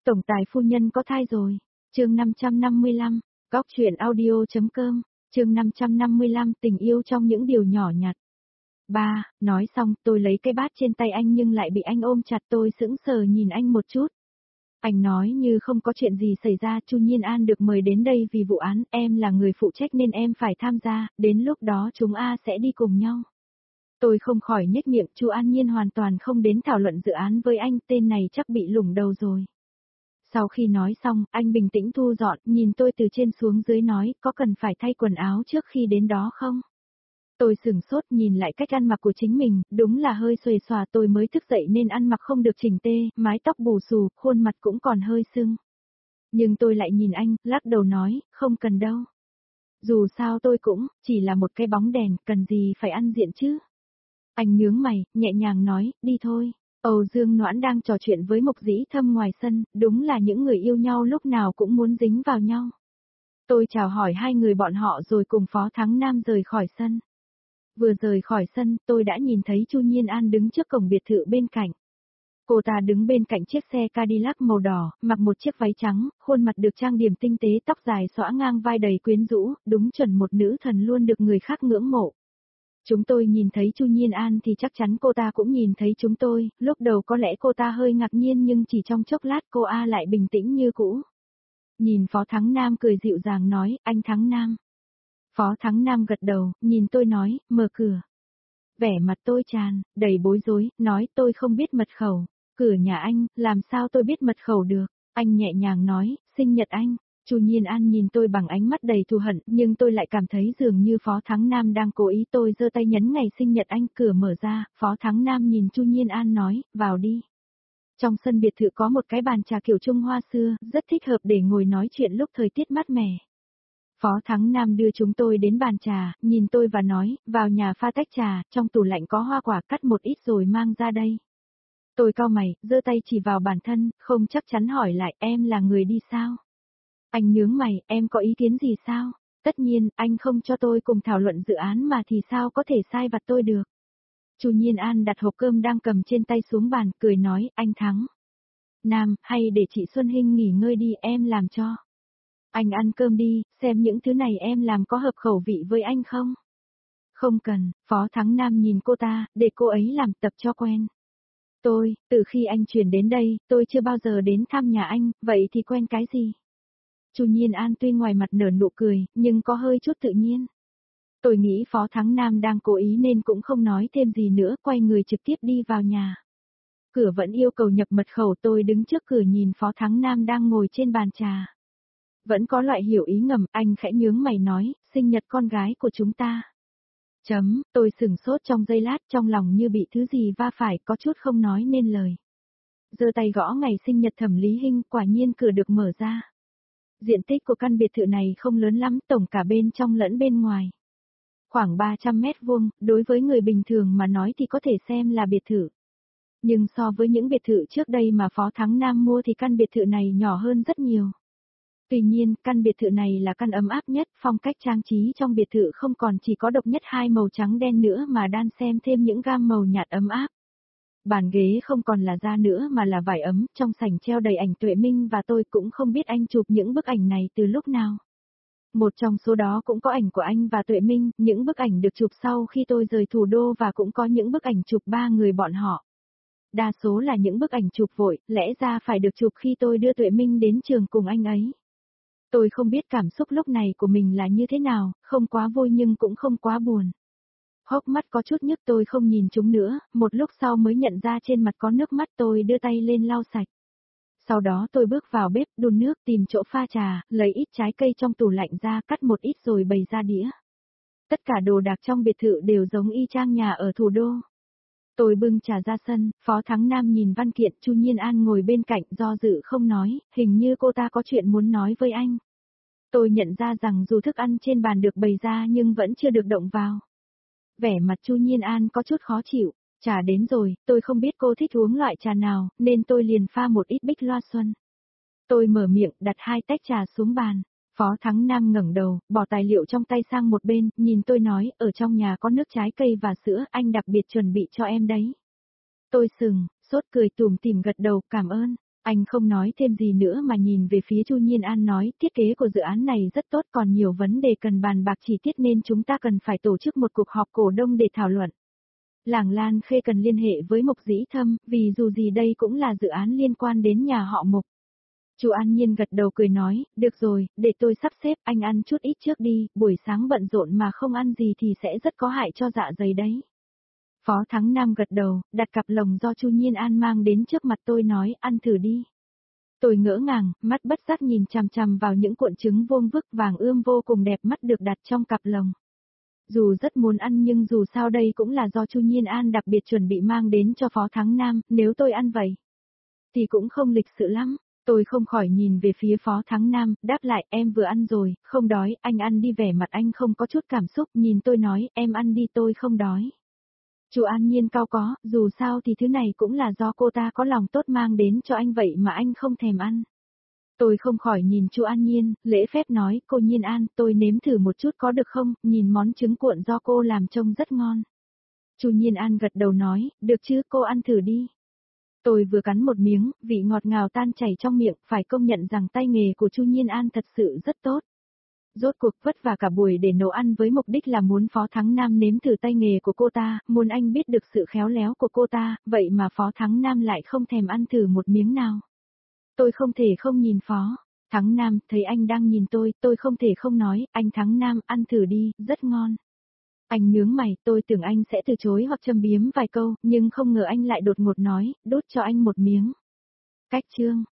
Tổng tài phu nhân có thai rồi. Chương 555, Góc truyện audio.com, chương 555 tình yêu trong những điều nhỏ nhặt. Ba, nói xong tôi lấy cái bát trên tay anh nhưng lại bị anh ôm chặt, tôi sững sờ nhìn anh một chút. Anh nói như không có chuyện gì xảy ra, Chu Nhiên An được mời đến đây vì vụ án, em là người phụ trách nên em phải tham gia, đến lúc đó chúng sẽ đi cùng nhau. Tôi không khỏi nhếch miệng, Chu An Nhiên hoàn toàn không đến thảo luận dự án với anh, tên này chắc bị lủng đầu rồi. Sau khi nói xong, anh bình tĩnh thu dọn, nhìn tôi từ trên xuống dưới nói, có cần phải thay quần áo trước khi đến đó không? Tôi sửng sốt nhìn lại cách ăn mặc của chính mình, đúng là hơi xuề xòa, tôi mới thức dậy nên ăn mặc không được chỉnh tê, mái tóc bù xù, khuôn mặt cũng còn hơi sưng. Nhưng tôi lại nhìn anh, lắc đầu nói, không cần đâu. Dù sao tôi cũng, chỉ là một cái bóng đèn, cần gì phải ăn diện chứ? Anh nhướng mày, nhẹ nhàng nói, đi thôi. Âu Dương Noãn đang trò chuyện với Mộc Dĩ Thâm ngoài sân, đúng là những người yêu nhau lúc nào cũng muốn dính vào nhau. Tôi chào hỏi hai người bọn họ rồi cùng Phó Thắng Nam rời khỏi sân. Vừa rời khỏi sân, tôi đã nhìn thấy Chu Nhiên An đứng trước cổng biệt thự bên cạnh. Cô ta đứng bên cạnh chiếc xe Cadillac màu đỏ, mặc một chiếc váy trắng, khuôn mặt được trang điểm tinh tế, tóc dài xõa ngang vai đầy quyến rũ, đúng chuẩn một nữ thần luôn được người khác ngưỡng mộ. Chúng tôi nhìn thấy Chu Nhiên An thì chắc chắn cô ta cũng nhìn thấy chúng tôi, lúc đầu có lẽ cô ta hơi ngạc nhiên nhưng chỉ trong chốc lát cô lại bình tĩnh như cũ. Nhìn Phó Thắng Nam cười dịu dàng nói, anh Thắng Nam. Phó Thắng Nam gật đầu, nhìn tôi nói, mở cửa. Vẻ mặt tôi đầy bối rối, nói tôi không biết mật khẩu. Cửa nhà anh, làm sao tôi biết mật khẩu được? Anh nhẹ nhàng nói, sinh nhật anh. Chu Nhiên An nhìn tôi bằng ánh mắt đầy thù hận, nhưng tôi lại cảm thấy dường như Phó Thắng Nam đang cố ý. Tôi giơ tay nhấn ngày sinh nhật anh, cửa mở ra, Phó Thắng Nam nhìn Chu Nhiên An nói, vào đi. Trong sân biệt thự có một cái bàn trà kiểu Trung Hoa xưa, rất thích hợp để ngồi nói chuyện lúc thời tiết mát mẻ. Phó Thắng Nam đưa chúng tôi đến bàn trà, nhìn tôi và nói, vào nhà pha tách trà, trong tủ lạnh có hoa quả, cắt một ít rồi mang ra đây. Tôi cau mày, giơ tay chỉ vào bản thân, không chắc chắn hỏi lại, em là người đi sao? Anh nhướng mày, em có ý kiến gì sao? Tất nhiên, anh không cho tôi cùng thảo luận dự án mà thì sao có thể sai vặt tôi được. Chu Nhiên An đặt hộp cơm đang cầm trên tay xuống bàn, cười nói, anh Thắng Nam, hay để chị Xuân Hinh nghỉ ngơi đi, em làm cho. Anh ăn cơm đi, xem những thứ này em làm có hợp khẩu vị với anh không? Không cần, Phó Thắng Nam nhìn cô ta, để cô ấy làm, tập cho quen. Từ khi anh chuyển đến đây, tôi chưa bao giờ đến thăm nhà anh, vậy thì quen cái gì? Chu Nhiên An tuy ngoài mặt nở nụ cười, nhưng có hơi chút tự nhiên. Tôi nghĩ Phó Thắng Nam đang cố ý nên cũng không nói thêm gì nữa, quay người trực tiếp đi vào nhà. Cửa vẫn yêu cầu nhập mật khẩu, tôi đứng trước cửa nhìn Phó Thắng Nam đang ngồi trên bàn trà. Vẫn có loại hiểu ý ngầm, anh khẽ nhướng mày nói, sinh nhật con gái của chúng ta. Tôi sửng sốt trong giây lát, trong lòng như bị thứ gì va phải, có chút không nói nên lời. Giơ tay gõ ngày sinh nhật Thẩm Lý Hinh, quả nhiên cửa được mở ra. Diện tích của căn biệt thự này không lớn lắm, tổng cả bên trong lẫn bên ngoài. Khoảng 300 mét vuông, đối với người bình thường mà nói thì có thể xem là biệt thự. Nhưng so với những biệt thự trước đây mà Phó Thắng Nam mua thì căn biệt thự này nhỏ hơn rất nhiều. Tuy nhiên, căn biệt thự này là căn ấm áp nhất, phong cách trang trí trong biệt thự không còn chỉ có độc nhất hai màu trắng đen nữa mà đan xen thêm những gam màu nhạt ấm áp. Bàn ghế không còn là da nữa mà là vải ấm, trong sảnh treo đầy ảnh Tuệ Minh và tôi cũng không biết anh chụp những bức ảnh này từ lúc nào. Một trong số đó cũng có ảnh của anh và Tuệ Minh, những bức ảnh được chụp sau khi tôi rời thủ đô và cũng có những bức ảnh chụp ba người bọn họ. Đa số là những bức ảnh chụp vội, lẽ ra phải được chụp khi tôi đưa Tuệ Minh đến trường cùng anh ấy. Tôi không biết cảm xúc lúc này của mình là như thế nào, không quá vui nhưng cũng không quá buồn. Hốc mắt có chút nhức, tôi không nhìn chúng nữa, một lúc sau mới nhận ra trên mặt có nước mắt, tôi đưa tay lên lau sạch. Sau đó tôi bước vào bếp, đun nước, tìm chỗ pha trà, lấy ít trái cây trong tủ lạnh ra, cắt một ít rồi bày ra đĩa. Tất cả đồ đạc trong biệt thự đều giống y chang nhà ở thủ đô. Tôi bưng trà ra sân, Phó Thắng Nam nhìn văn kiện, Chu Nhiên An ngồi bên cạnh do dự không nói, hình như cô ta có chuyện muốn nói với anh. Tôi nhận ra rằng dù thức ăn trên bàn được bày ra nhưng vẫn chưa được động vào. Vẻ mặt Chu Nhiên An có chút khó chịu, trà đến rồi, tôi không biết cô thích uống loại trà nào, nên tôi liền pha một ít Bích Loa Xuân. Tôi mở miệng, đặt 2 tách trà xuống bàn. Phó Thắng Nam ngẩng đầu, bỏ tài liệu trong tay sang một bên, nhìn tôi nói, ở trong nhà có nước trái cây và sữa, anh đặc biệt chuẩn bị cho em đấy. Tôi sừng, sốt cười tủm tỉm gật đầu, cảm ơn. Anh không nói thêm gì nữa mà nhìn về phía Chu Nhiên An nói, thiết kế của dự án này rất tốt, còn nhiều vấn đề cần bàn bạc chi tiết nên chúng ta cần phải tổ chức một cuộc họp cổ đông để thảo luận. Làng Lan Khê cần liên hệ với Mục Dĩ Thâm, vì dù gì đây cũng là dự án liên quan đến nhà họ Mục. Chu An Nhiên gật đầu cười nói, được rồi, để tôi sắp xếp, anh ăn chút ít trước đi, buổi sáng bận rộn mà không ăn gì thì sẽ rất có hại cho dạ dày đấy. Phó Thắng Nam gật đầu, đặt cặp lồng do Chu Nhiên An mang đến trước mặt tôi nói, ăn thử đi. Tôi ngỡ ngàng, mắt bất giác nhìn chằm chằm vào những cuộn trứng vuông vức vàng ươm vô cùng đẹp mắt được đặt trong cặp lồng. Dù rất muốn ăn nhưng dù sao đây cũng là do Chu Nhiên An đặc biệt chuẩn bị mang đến cho Phó Thắng Nam, nếu tôi ăn vậy thì cũng không lịch sự lắm. Tôi không khỏi nhìn về phía Phó Thắng Nam, đáp lại, em vừa ăn rồi, không đói, anh ăn đi, vẻ mặt anh không có chút cảm xúc, nhìn tôi nói, em ăn đi, tôi không đói. Chu An Nhiên cau có, dù sao thì thứ này cũng là do cô ta có lòng tốt mang đến cho anh vậy mà anh không thèm ăn. Tôi không khỏi nhìn Chu An Nhiên, lễ phép nói, cô Nhiên An, tôi nếm thử một chút có được không, nhìn món trứng cuộn do cô làm trông rất ngon. Chu Nhiên An gật đầu nói, được chứ, cô ăn thử đi. Tôi vừa cắn một miếng, vị ngọt ngào tan chảy trong miệng, phải công nhận rằng tay nghề của Chu Nhiên An thật sự rất tốt. Rốt cuộc vất vả cả buổi để nấu ăn với mục đích là muốn Phó Thắng Nam nếm thử tay nghề của cô ta, muốn anh biết được sự khéo léo của cô ta, vậy mà Phó Thắng Nam lại không thèm ăn thử một miếng nào. Tôi không thể không nhìn Phó Thắng Nam, thấy anh đang nhìn tôi không thể không nói, anh Thắng Nam, ăn thử đi, rất ngon. Anh nhướng mày, tôi tưởng anh sẽ từ chối hoặc châm biếm vài câu, nhưng không ngờ anh lại đột ngột nói, đút cho anh một miếng. Cách chương